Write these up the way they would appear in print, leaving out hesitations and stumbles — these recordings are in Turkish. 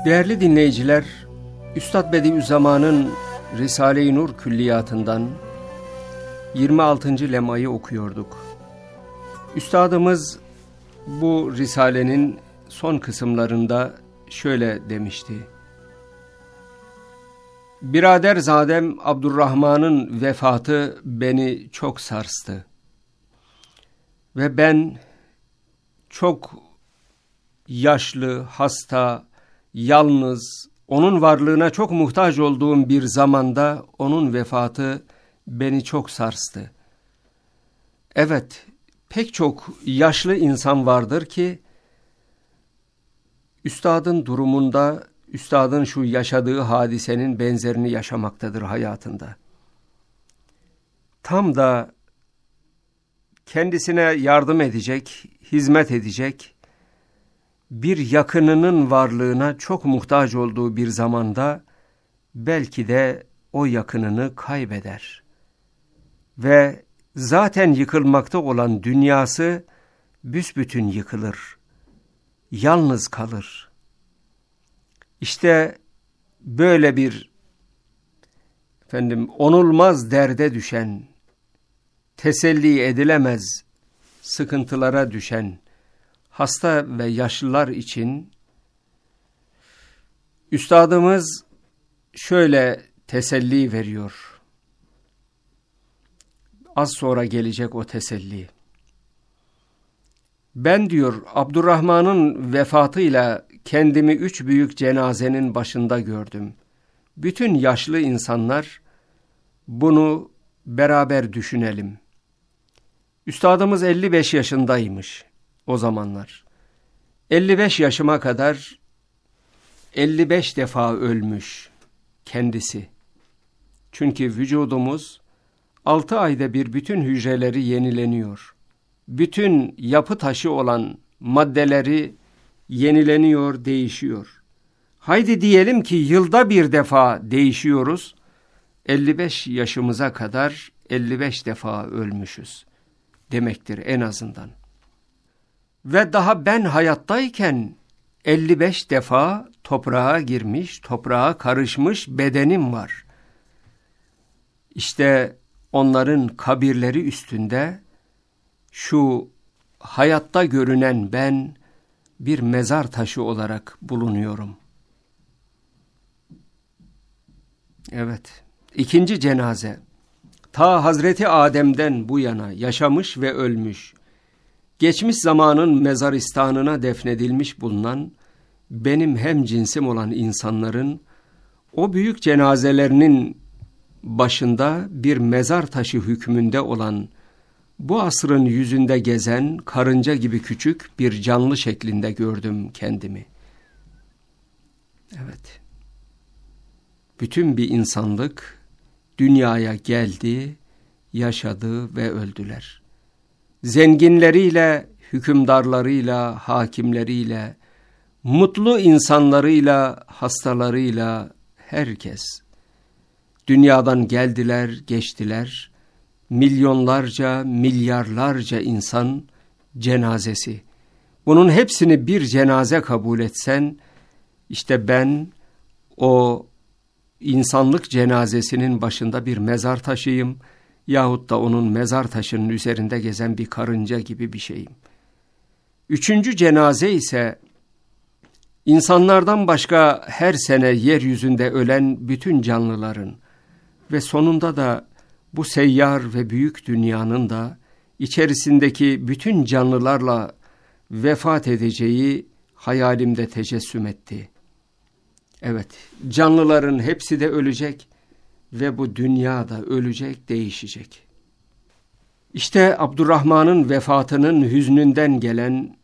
Değerli dinleyiciler, Üstad Bediüzzaman'ın Risale-i Nur külliyatından 26. lemayı okuyorduk. Üstadımız bu risalenin son kısımlarında şöyle demişti: Biraderzadem Abdurrahman'ın vefatı beni çok sarstı ve ben çok yaşlı, hasta, yalnız, onun varlığına çok muhtaç olduğum bir zamanda onun vefatı beni çok sarstı. Evet, pek çok yaşlı insan vardır ki üstadın durumunda, üstadın şu yaşadığı hadisenin benzerini yaşamaktadır hayatında. Tam da kendisine yardım edecek, hizmet edecek bir yakınının varlığına çok muhtaç olduğu bir zamanda belki de o yakınını kaybeder. Ve zaten yıkılmakta olan dünyası büsbütün yıkılır, yalnız kalır. İşte böyle bir onulmaz derde düşen, teselli edilemez sıkıntılara düşen hasta ve yaşlılar için üstadımız şöyle teselli veriyor. Az sonra gelecek o teselli. Ben diyor Abdurrahman'ın vefatıyla kendimi 3 büyük cenazenin başında gördüm. Bütün yaşlı insanlar bunu beraber düşünelim. Üstadımız 55 yaşındaymış o zamanlar. 55 yaşıma kadar 55 defa ölmüş kendisi. Çünkü vücudumuz 6 ayda bir bütün hücreleri yenileniyor. Bütün yapı taşı olan maddeleri yenileniyor, değişiyor. Haydi diyelim ki yılda bir defa değişiyoruz. 55 yaşımıza kadar 55 defa ölmüşüz demektir en azından. Ve daha ben hayattayken 55 defa toprağa girmiş, toprağa karışmış bedenim var. İşte onların kabirleri üstünde şu hayatta görünen ben bir mezar taşı olarak bulunuyorum. Evet, 2. cenaze. Ta Hazreti Adem'den bu yana yaşamış ve ölmüş, geçmiş zamanın mezaristanına defnedilmiş bulunan benim hem cinsim olan insanların o büyük cenazelerinin başında bir mezar taşı hükmünde olan bu asrın yüzünde gezen karınca gibi küçük bir canlı şeklinde gördüm kendimi. Evet. Bütün bir insanlık dünyaya geldi, yaşadı ve öldüler. Zenginleriyle, hükümdarlarıyla, hakimleriyle, mutlu insanlarıyla, hastalarıyla herkes dünyadan geldiler, geçtiler. Milyonlarca, milyarlarca insan cenazesi. Bunun hepsini bir cenaze kabul etsen, işte ben o insanlık cenazesinin başında bir mezar taşıyım yahut da onun mezar taşının üzerinde gezen bir karınca gibi bir şeyim. 3. cenaze ise insanlardan başka her sene yeryüzünde ölen bütün canlıların ve sonunda da bu seyyar ve büyük dünyanın da içerisindeki bütün canlılarla vefat edeceği hayalimde tecessüm etti. Evet, canlıların hepsi de ölecek ve bu dünya da ölecek, değişecek. İşte Abdurrahman'ın vefatının hüznünden gelen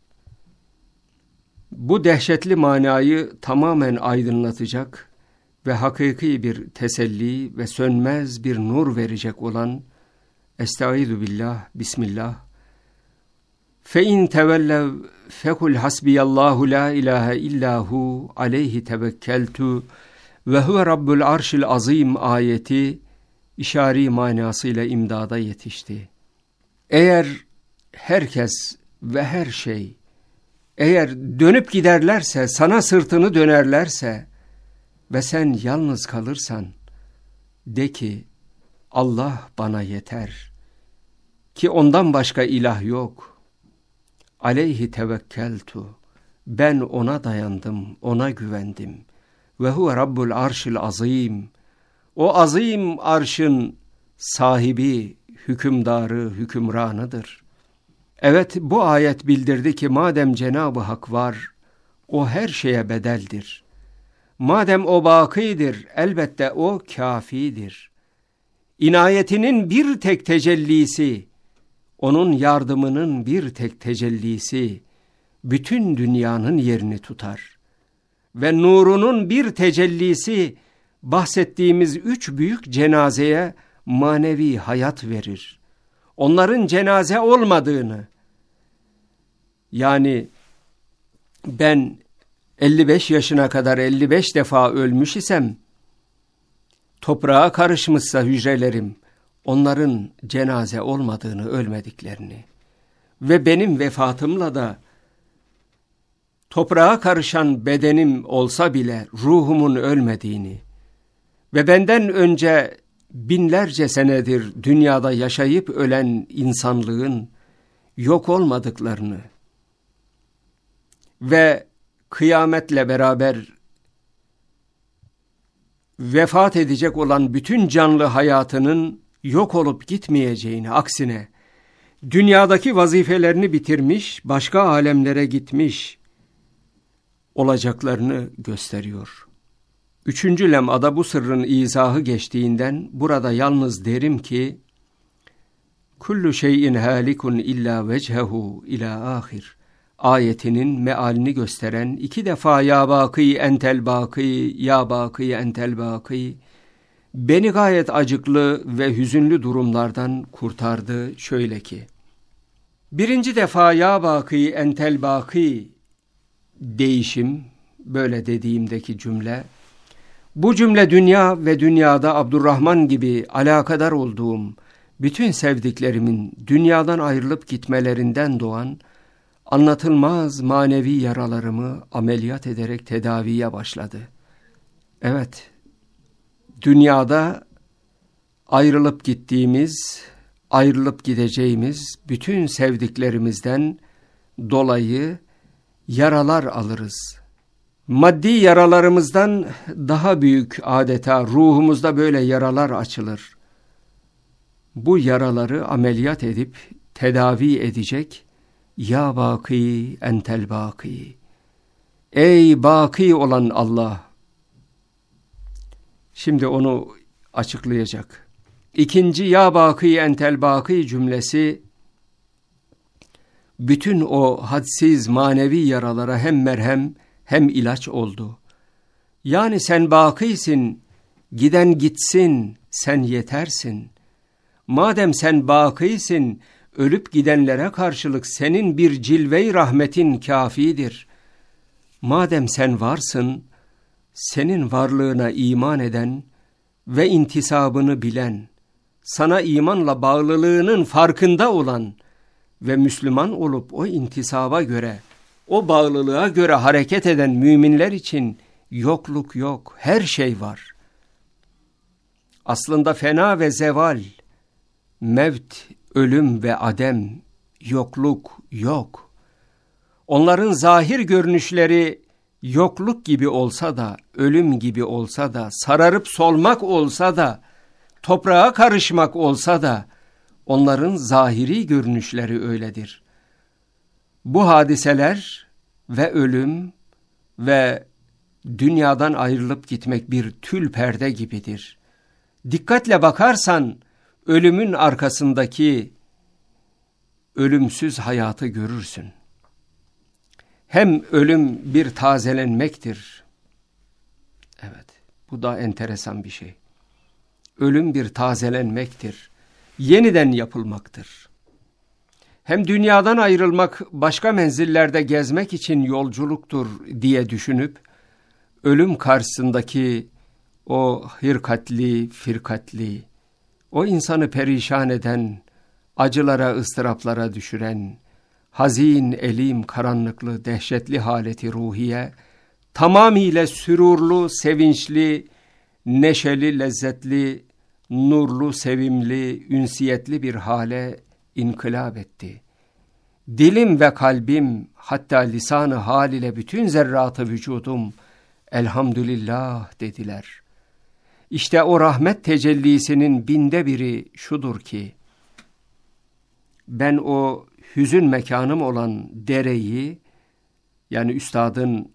bu dehşetli manayı tamamen aydınlatacak ve hakiki bir teselli ve sönmez bir nur verecek olan Estaizu billah, Bismillah. فَاِنْ تَوَلَّوْا فَكُلْ حَسْبِيَ اللّٰهُ لَا اِلَٰهَ اِلَّا هُ عَلَيْهِ تَوَكَّلْتُ وَهُوَ رَبُّ الْعَرْشِ الْعَظِيمِ ayeti işari manasıyla imdada yetişti. Eğer herkes ve her şey Eğer dönüp giderlerse, sana sırtını dönerlerse ve sen yalnız kalırsan, de ki Allah bana yeter ki ondan başka ilah yok. Aleyhi tevekkeltu, ben ona dayandım, ona güvendim. Ve huve rabbul arşil azim, o azim arşın sahibi, hükümdarı, hükümranıdır. Evet, bu ayet bildirdi ki madem Cenab-ı Hak var, o her şeye bedeldir. Madem o bakidir, elbette o kafidir. İnayetinin bir tek tecellisi, onun yardımının bir tek tecellisi, bütün dünyanın yerini tutar. Ve nurunun bir tecellisi, bahsettiğimiz 3 büyük cenazeye manevi hayat verir. Onların cenaze olmadığını, yani ben 55 yaşına kadar 55 defa ölmüş isem, toprağa karışmışsa hücrelerim, onların cenaze olmadığını, ölmediklerini ve benim vefatımla da toprağa karışan bedenim olsa bile ruhumun ölmediğini ve benden önce binlerce senedir dünyada yaşayıp ölen insanlığın yok olmadıklarını ve kıyametle beraber vefat edecek olan bütün canlı hayatının yok olup gitmeyeceğini, aksine dünyadaki vazifelerini bitirmiş, başka alemlere gitmiş olacaklarını gösteriyor. 3. lem'ada bu sırrın izahı geçtiğinden burada yalnız derim ki kullu şeyin halikun illa vechehu ila ahir ayetinin mealini gösteren 2 defa ya baki entel baki, ya baki entel baki beni gayet acıklı ve hüzünlü durumlardan kurtardı şöyle ki. 1. defa ya baki entel baki değişim, böyle dediğimdeki cümle, bu cümle dünya ve dünyada Abdurrahman gibi alakadar olduğum bütün sevdiklerimin dünyadan ayrılıp gitmelerinden doğan anlatılmaz manevi yaralarımı ameliyat ederek tedaviye başladı. Evet, dünyada ayrılıp gittiğimiz, ayrılıp gideceğimiz bütün sevdiklerimizden dolayı yaralar alırız. Maddi yaralarımızdan daha büyük adeta ruhumuzda böyle yaralar açılır. Bu yaraları ameliyat edip tedavi edecek ya baki entel baki. Ey baki olan Allah. Şimdi onu açıklayacak. 2. ya baki entel baki cümlesi bütün o hadsiz manevi yaralara hem merhem hem ilaç oldu. Yani sen bakisin, giden gitsin, sen yetersin. Madem sen bakisin, ölüp gidenlere karşılık senin bir cilve-i rahmetin kafidir. Madem sen varsın, senin varlığına iman eden ve intisabını bilen, sana imanla bağlılığının farkında olan ve Müslüman olup o intisaba göre, o bağlılığa göre hareket eden müminler için yokluk yok, her şey var. Aslında fena ve zeval, mevt, ölüm ve adem, yokluk yok. Onların zahir görünüşleri yokluk gibi olsa da, ölüm gibi olsa da, sararıp solmak olsa da, toprağa karışmak olsa da, onların zahiri görünüşleri öyledir. Bu hadiseler ve ölüm ve dünyadan ayrılıp gitmek bir tül perde gibidir. Dikkatle bakarsan ölümün arkasındaki ölümsüz hayatı görürsün. Hem ölüm bir tazelenmektir. Evet, bu da enteresan bir şey. Ölüm bir tazelenmektir. Yeniden yapılmaktır. Hem dünyadan ayrılmak başka menzillerde gezmek için yolculuktur diye düşünüp, ölüm karşısındaki o hirkatli, firkatli, o insanı perişan eden, acılara, ıstıraplara düşüren, hazin, elim, karanlıklı, dehşetli haleti ruhiye, tamamıyla sürurlu, sevinçli, neşeli, lezzetli, nurlu, sevimli, ünsiyetli bir hale inkılap etti. Dilim ve kalbim, hatta lisan-ı hal ile bütün zerratı vücudum, elhamdülillah dediler. İşte o rahmet tecellisinin 1/1000'i şudur ki, ben o hüzün mekanım olan dereyi, yani üstadın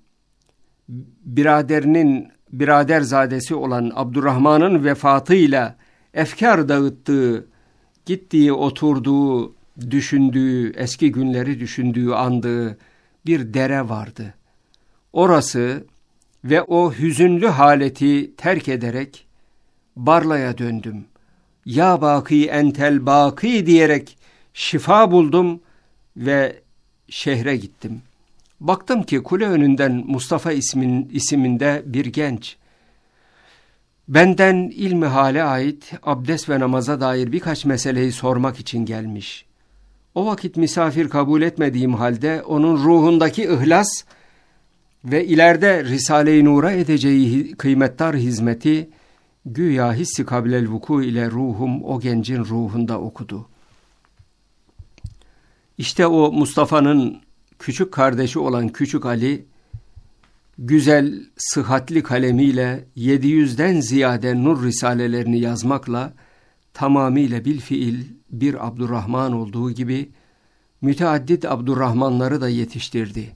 biraderzadesi olan Abdurrahman'ın vefatıyla efkar dağıttığı, gittiği, oturduğu, düşündüğü, eski günleri düşündüğü, andığı bir dere vardı. Orası ve o hüzünlü haleti terk ederek Barla'ya döndüm. Ya baki entel baki diyerek şifa buldum ve şehre gittim. Baktım ki kule önünden Mustafa isiminde bir genç, benden ilmi hale ait abdest ve namaza dair birkaç meseleyi sormak için gelmiş. O vakit misafir kabul etmediğim halde onun ruhundaki ihlas ve ileride Risale-i Nur'a edeceği kıymetdar hizmeti güya hissi kablel vuku ile ruhum o gencin ruhunda okudu. İşte o Mustafa'nın küçük kardeşi olan Küçük Ali, güzel, sıhhatli kalemiyle 700'den ziyade nur risalelerini yazmakla tamamıyla bilfiil bir Abdurrahman olduğu gibi müteaddit Abdurrahmanları da yetiştirdi.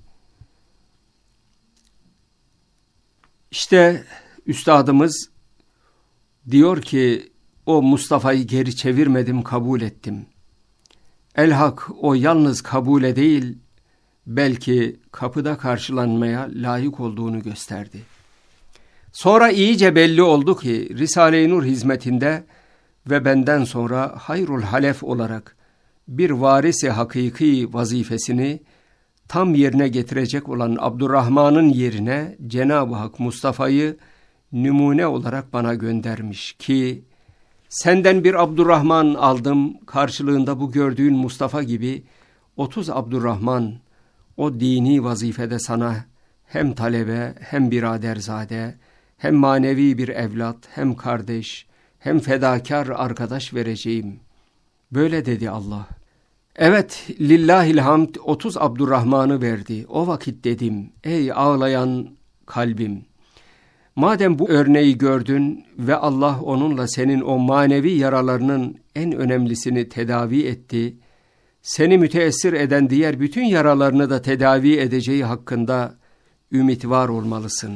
İşte üstadımız diyor ki, o Mustafa'yı geri çevirmedim, kabul ettim. Elhak o yalnız kabule değil, belki kapıda karşılanmaya layık olduğunu gösterdi. Sonra iyice belli oldu ki Risale-i Nur hizmetinde ve benden sonra hayrul halef olarak bir varisi hakiki vazifesini tam yerine getirecek olan Abdurrahman'ın yerine Cenab-ı Hak Mustafa'yı numune olarak bana göndermiş ki senden bir Abdurrahman aldım, karşılığında bu gördüğün Mustafa gibi 30 Abdurrahman o dini vazifede sana hem talebe, hem biraderzade, hem manevi bir evlat, hem kardeş, hem fedakar arkadaş vereceğim. Böyle dedi Allah. Evet, lillahil hamd 30 Abdurrahman'ı verdi. O vakit dedim, ey ağlayan kalbim, madem bu örneği gördün ve Allah onunla senin o manevi yaralarının en önemlisini tedavi etti, seni müteessir eden diğer bütün yaralarını da tedavi edeceği hakkında ümit var olmalısın.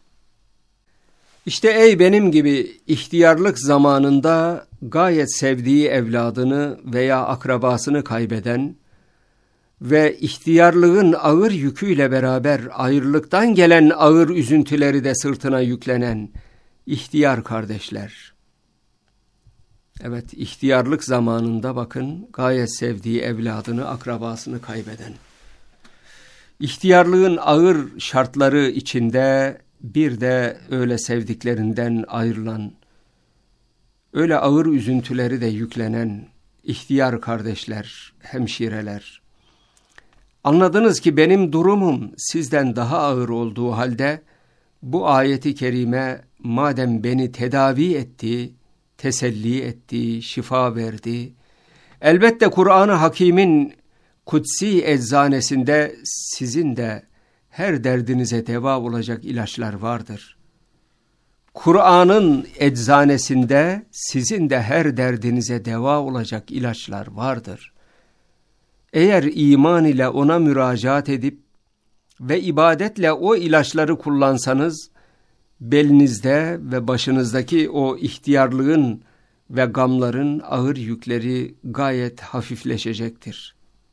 İşte ey benim gibi ihtiyarlık zamanında gayet sevdiği evladını veya akrabasını kaybeden ve ihtiyarlığın ağır yüküyle beraber ayrılıktan gelen ağır üzüntüleri de sırtına yüklenen ihtiyar kardeşler. Evet, ihtiyarlık zamanında bakın gayet sevdiği evladını, akrabasını kaybeden. İhtiyarlığın ağır şartları içinde bir de öyle sevdiklerinden ayrılan, öyle ağır üzüntüleri de yüklenen ihtiyar kardeşler, hemşireler. Anladınız ki benim durumum sizden daha ağır olduğu halde bu ayeti kerime madem beni tedavi etti, teselli etti, şifa verdi, elbette Kur'an-ı Hakîm'in kutsi eczanesinde sizin de her derdinize deva olacak ilaçlar vardır. Kur'an'ın eczanesinde sizin de her derdinize deva olacak ilaçlar vardır. Eğer iman ile ona müracaat edip ve ibadetle o ilaçları kullansanız, belinizde ve başınızdaki o ihtiyarlığın ve gamların ağır yükleri gayet hafifleşecektir.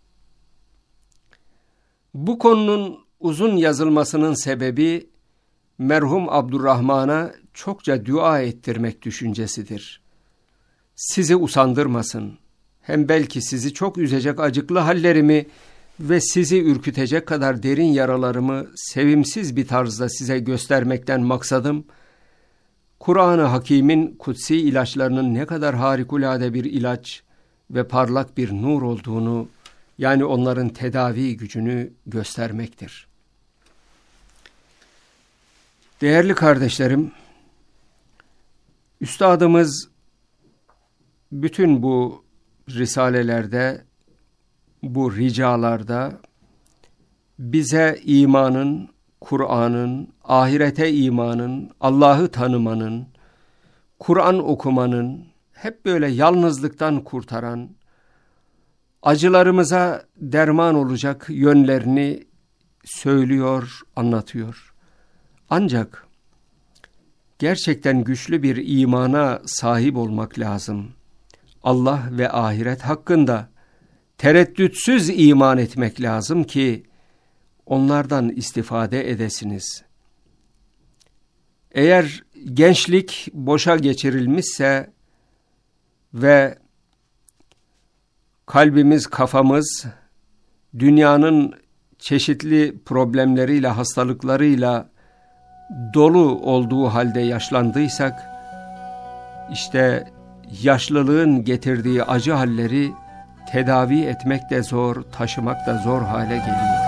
Bu konunun uzun yazılmasının sebebi merhum Abdurrahman'a çokça dua ettirmek düşüncesidir. Sizi usandırmasın, hem belki sizi çok üzecek acıklı hallerimi ve sizi ürkütecek kadar derin yaralarımı sevimsiz bir tarzda size göstermekten maksadım, Kur'an-ı Hakîm'in kutsi ilaçlarının ne kadar harikulade bir ilaç ve parlak bir nur olduğunu Yani onların tedavi gücünü göstermektir. Değerli kardeşlerim, Üstadımız bütün bu risalelerde, bu ricalarda bize imanın, Kur'an'ın, ahirete imanın, Allah'ı tanımanın, Kur'an okumanın, hep böyle yalnızlıktan kurtaran, acılarımıza derman olacak yönlerini söylüyor, anlatıyor. Ancak gerçekten güçlü bir imana sahip olmak lazım. Allah ve ahiret hakkında tereddütsüz iman etmek lazım ki onlardan istifade edesiniz. Eğer gençlik boşa geçirilmişse ve kalbimiz, kafamız dünyanın çeşitli problemleriyle, hastalıklarıyla dolu olduğu halde yaşlandıysak, işte yaşlılığın getirdiği acı halleri tedavi etmek de zor, taşımak da zor hale geliyor.